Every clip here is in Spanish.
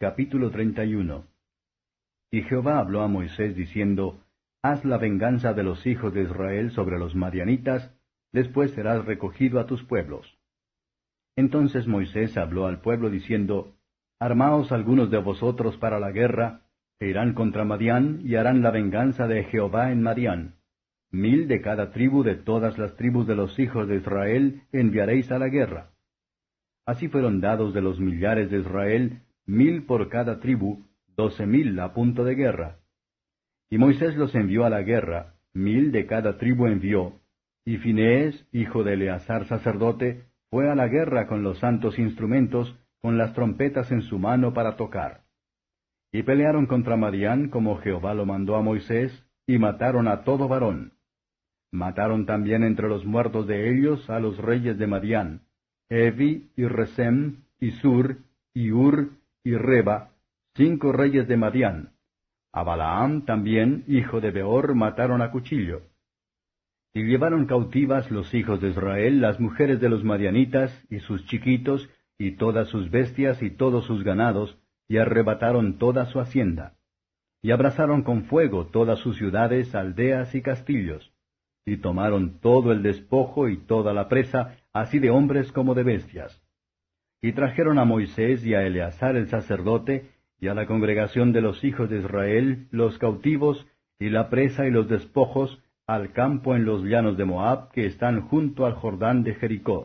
Capítulo 31. Y Jehová habló a Moisés diciendo, Haz la venganza de los hijos de Israel sobre los madianitas, después serás recogido a tus pueblos. Entonces Moisés habló al pueblo diciendo, Armaos algunos de vosotros para la guerra, e irán contra Madián, y harán la venganza de Jehová en Madián. 1000 de cada tribu de todas las tribus de los hijos de Israel enviaréis a la guerra. Así fueron dados de los millares de Israel 1000 por cada tribu, 12,000 a punto de guerra. Y Moisés los envió a la guerra, 1000 de cada tribu envió, y Finees, hijo de Eleazar sacerdote, fue a la guerra con los santos instrumentos, con las trompetas en su mano para tocar. Y pelearon contra Madián como Jehová lo mandó a Moisés, y mataron a todo varón. Mataron también entre los muertos de ellos a los reyes de Madián, Evi, y Resem, y Sur, y Ur, y Reba, 5 reyes de Madián. A Balaam también, hijo de Beor, mataron a cuchillo. Y llevaron cautivas los hijos de Israel las mujeres de los madianitas, y sus chiquitos, y todas sus bestias, y todos sus ganados, y arrebataron toda su hacienda. Y abrasaron con fuego todas sus ciudades, aldeas y castillos. Y tomaron todo el despojo y toda la presa, así de hombres como de bestias. Y trajeron a Moisés y a Eleazar el sacerdote, y a la congregación de los hijos de Israel, los cautivos, y la presa y los despojos, al campo en los llanos de Moab, que están junto al Jordán de Jericó.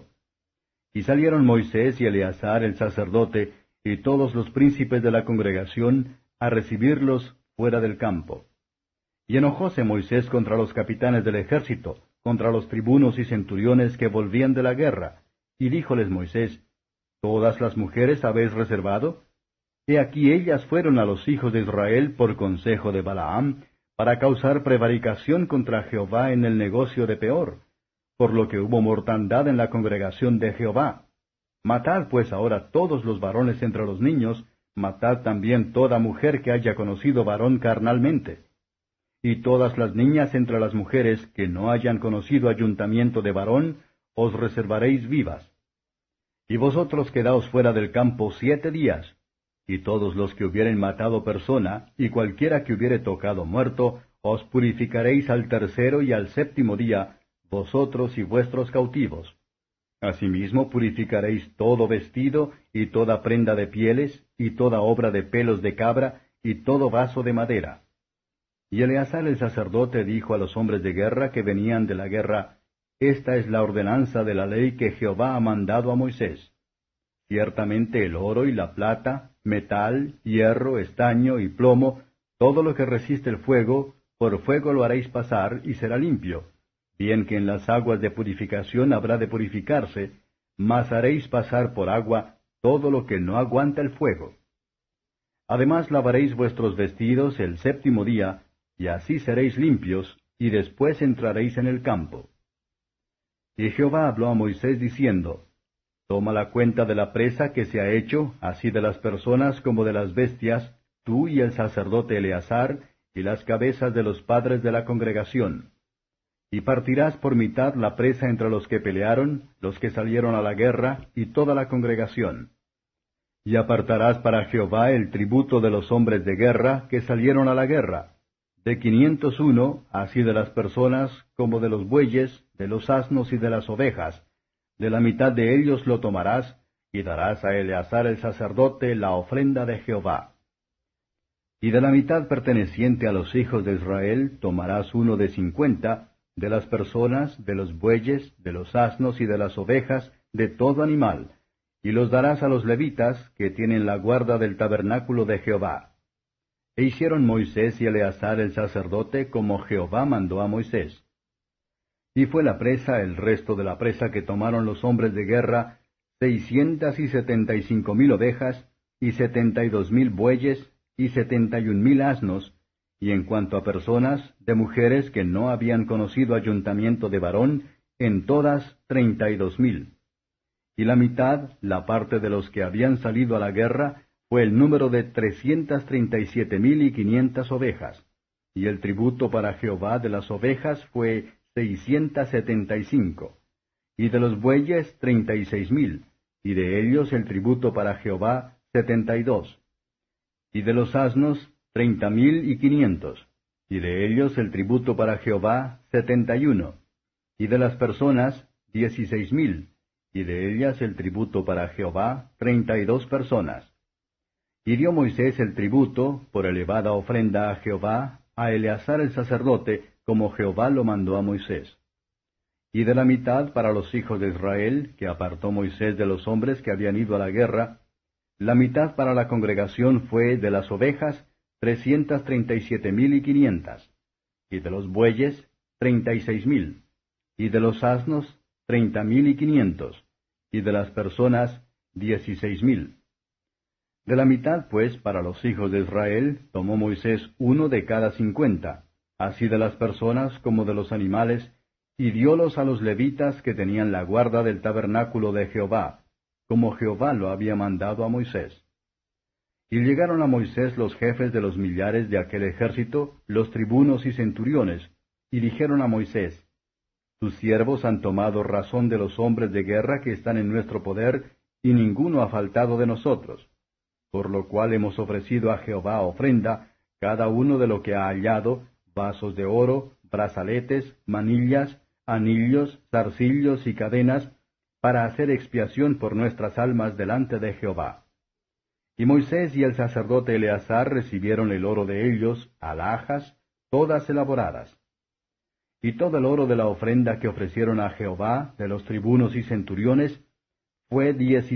Y salieron Moisés y Eleazar el sacerdote, y todos los príncipes de la congregación, a recibirlos fuera del campo. Y enojóse Moisés contra los capitanes del ejército, contra los tribunos y centuriones que volvían de la guerra, y díjoles Moisés, ¿Todas las mujeres habéis reservado? He aquí ellas fueron a los hijos de Israel por consejo de Balaam, para causar prevaricación contra Jehová en el negocio de Peor, por lo que hubo mortandad en la congregación de Jehová. Matad pues ahora todos los varones entre los niños, matad también toda mujer que haya conocido varón carnalmente. Y todas las niñas entre las mujeres que no hayan conocido ayuntamiento de varón, os reservaréis vivas. Y vosotros quedaos fuera del campo 7 días, y todos los que hubieren matado persona, y cualquiera que hubiere tocado muerto, os purificaréis al 3º y al 7º día, vosotros y vuestros cautivos. Asimismo purificaréis todo vestido, y toda prenda de pieles, y toda obra de pelos de cabra, y todo vaso de madera. Y Eleazar el sacerdote dijo a los hombres de guerra que venían de la guerra, Esta es la ordenanza de la ley que Jehová ha mandado a Moisés. Ciertamente el oro y la plata, metal, hierro, estaño y plomo, todo lo que resiste el fuego, por fuego lo haréis pasar y será limpio, bien que en las aguas de purificación habrá de purificarse, mas haréis pasar por agua todo lo que no aguanta el fuego. Además lavaréis vuestros vestidos el 7º día, y así seréis limpios, y después entraréis en el campo. Y Jehová habló a Moisés diciendo, Toma la cuenta de la presa que se ha hecho, así de las personas como de las bestias, tú y el sacerdote Eleazar, y las cabezas de los padres de la congregación. Y partirás por mitad la presa entre los que pelearon, los que salieron a la guerra, y toda la congregación. Y apartarás para Jehová el tributo de los hombres de guerra que salieron a la guerra, de 501, así de las personas como de los bueyes, de los asnos y de las ovejas. De la mitad de ellos lo tomarás, y darás a Eleazar el sacerdote la ofrenda de Jehová. Y de la mitad perteneciente a los hijos de Israel tomarás uno de 50, de las personas, de los bueyes, de los asnos y de las ovejas, de todo animal, y los darás a los levitas, que tienen la guarda del tabernáculo de Jehová. E hicieron Moisés y Eleazar el sacerdote como Jehová mandó a Moisés. Y fue la presa, el resto de la presa que tomaron los hombres de guerra, 675,000 ovejas, y 72,000 bueyes, y 71,000 asnos, y en cuanto a personas, de mujeres que no habían conocido ayuntamiento de varón, en todas 32,000. Y la mitad, la parte de los que habían salido a la guerra, fue el número de 337,500 ovejas, y el tributo para Jehová de las ovejas fue 675, y de los bueyes 36,000, y de ellos el tributo para Jehová 72. Y de los asnos, 30,500. Y de ellos el tributo para Jehová, 71. Y de las personas, 16,000. Y de ellas el tributo para Jehová, 32 personas. Y dio Moisés el tributo, por elevada ofrenda a Jehová, a Eleazar el sacerdote, como Jehová lo mandó a Moisés. Y de la mitad para los hijos de Israel, que apartó Moisés de los hombres que habían ido a la guerra, la mitad para la congregación fue de las ovejas, 337,500. Y de los bueyes, 36,000. Y de los asnos, 30,500. Y de las personas, 16,000. De la mitad, pues, para los hijos de Israel, tomó Moisés uno de cada 50, así de las personas como de los animales, y diólos a los levitas que tenían la guarda del tabernáculo de Jehová, como Jehová lo había mandado a Moisés. Y llegaron a Moisés los jefes de los millares de aquel ejército, los tribunos y centuriones, y dijeron a Moisés, Tus siervos han tomado razón de los hombres de guerra que están en nuestro poder, y ninguno ha faltado de nosotros. Por lo cual hemos ofrecido a Jehová ofrenda, cada uno de lo que ha hallado, vasos de oro, brazaletes, manillas, anillos, zarcillos y cadenas, para hacer expiación por nuestras almas delante de Jehová. Y Moisés y el sacerdote Eleazar recibieron el oro de ellos, alhajas, todas elaboradas. Y todo el oro de la ofrenda que ofrecieron a Jehová, de los tribunos y centuriones, fue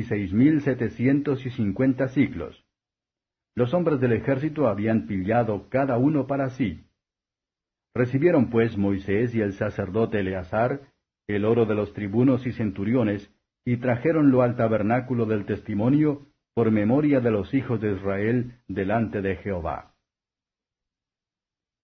16,750 siclos. Los hombres del ejército habían pillado cada uno para sí. Recibieron pues Moisés y el sacerdote Eleazar el oro de los tribunos y centuriones, y trajéronlo al tabernáculo del testimonio, por memoria de los hijos de Israel delante de Jehová.